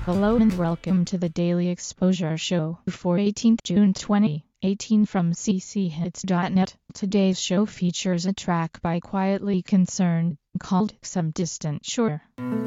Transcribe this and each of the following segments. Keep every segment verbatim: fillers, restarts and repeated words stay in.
Hello and welcome to the Daily Exposure Show for eighteenth June twenty eighteen from c c hits dot net. Today's show features a track by Quietly Concerned called Some Distant Shore.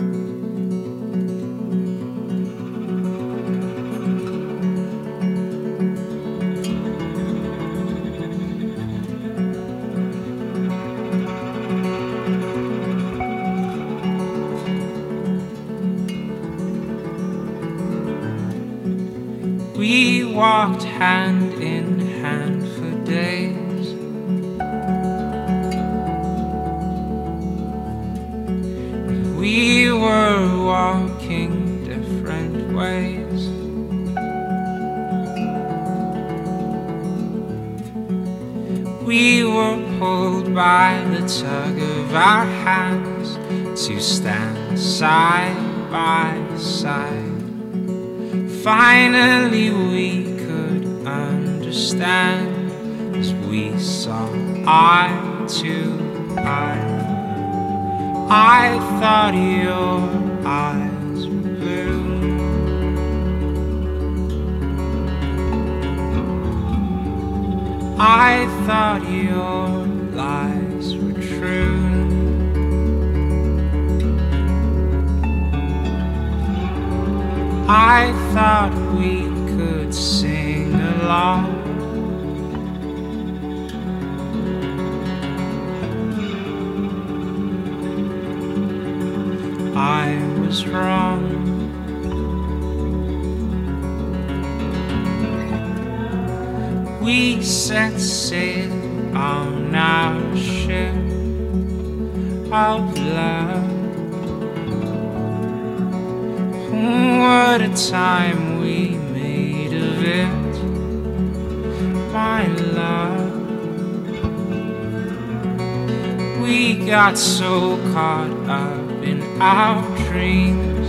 We walked hand in hand for days. We were walking different ways. We were pulled by the tug of our hands to stand side by side. Finally we could understand as we saw eye to eye. I thought your eyes were blue. I thought your lies were true. I thought we could sing along. I was wrong. We set sail on our ship of love. What a time we made of it, my love. We got so caught up in our dreams.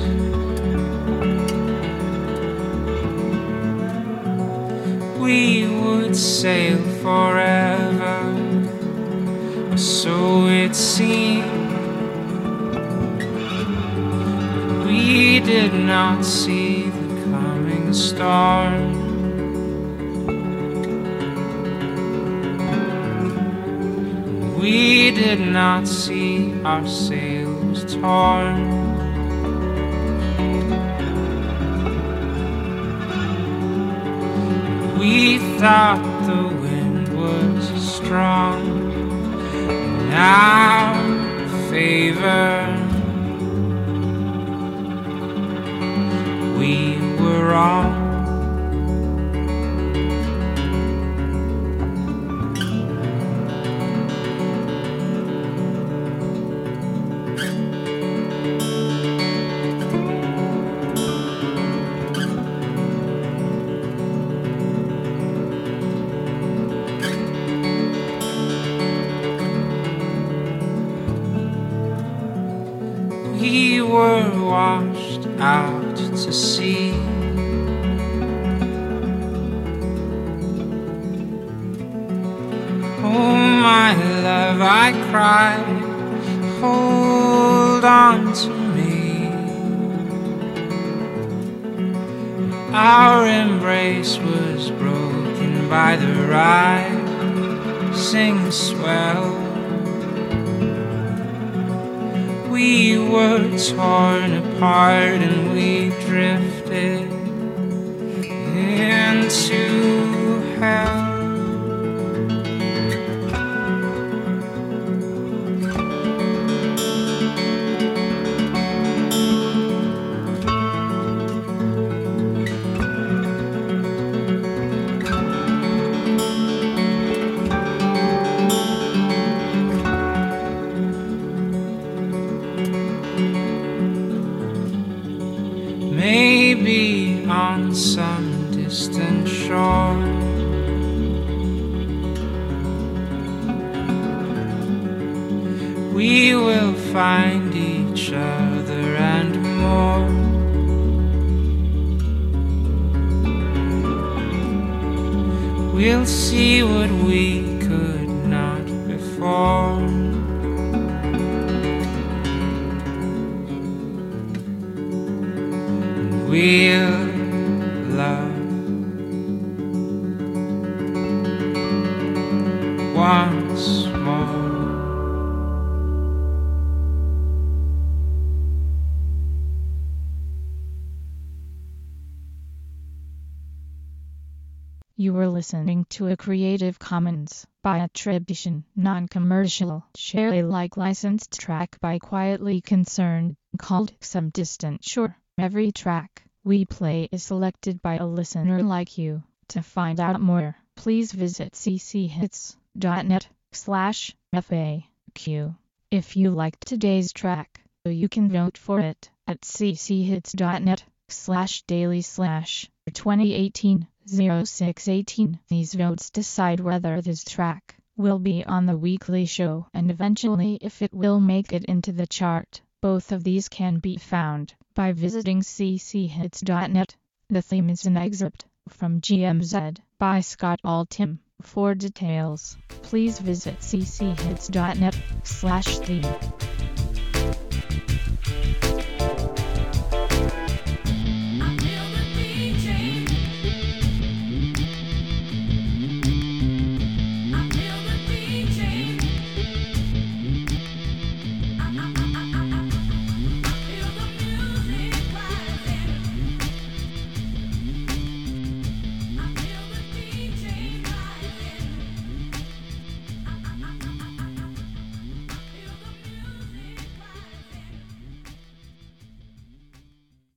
We would sail forever, or so it seemed. We did not see the coming storm. We did not see our sails torn. We thought the wind was strong in our favor. We were wrong. We were washed out to sea. Oh my love, I cried, hold on to me. Our embrace was broken by the rising swell. We were torn apart and we drifted into hell. Maybe on some distant shore, we will find each other and more. We'll see what we could not before. we'll love once more. You were listening to a Creative Commons by attribution, non-commercial, share Alike licensed track by Quietly Concerned, called Some Distant Shore. Every track we play is selected by a listener like you. To find out more, please visit cchits.net slash FAQ. If you liked today's track, you can vote for it at cchits.net slash daily slash twenty eighteen oh six eighteen. These votes decide whether this track will be on the weekly show and eventually if it will make it into the chart. Both of these can be found by visiting cchits.net. The theme is an excerpt from G M Z by Scott Altham. For details, please visit cchits.net slash theme.